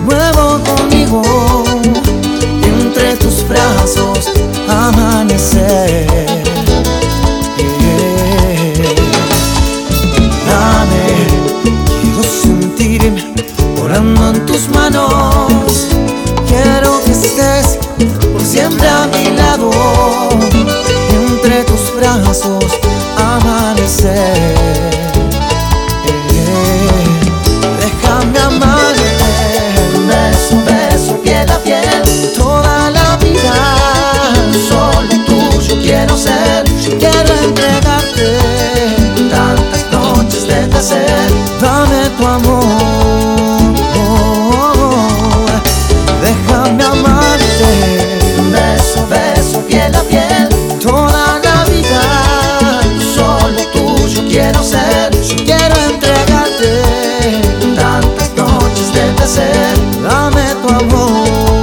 nuevo conmigo, entre tus brazos amanecer. Dame, quiero sentirme volando en tus manos. Quiero que estés por siempre a mi lado, entre tus brazos amanecer. Déjame amarte, beso, beso, piel a piel, toda la vida. Solo tuyo quiero ser, quiero entregarte tantas noches de placer. Dame tu amor, déjame amarte, beso, beso, piel a piel, toda la vida. Solo tuyo quiero ser, quiero entregarte tantas noches de placer. Dame tu amor.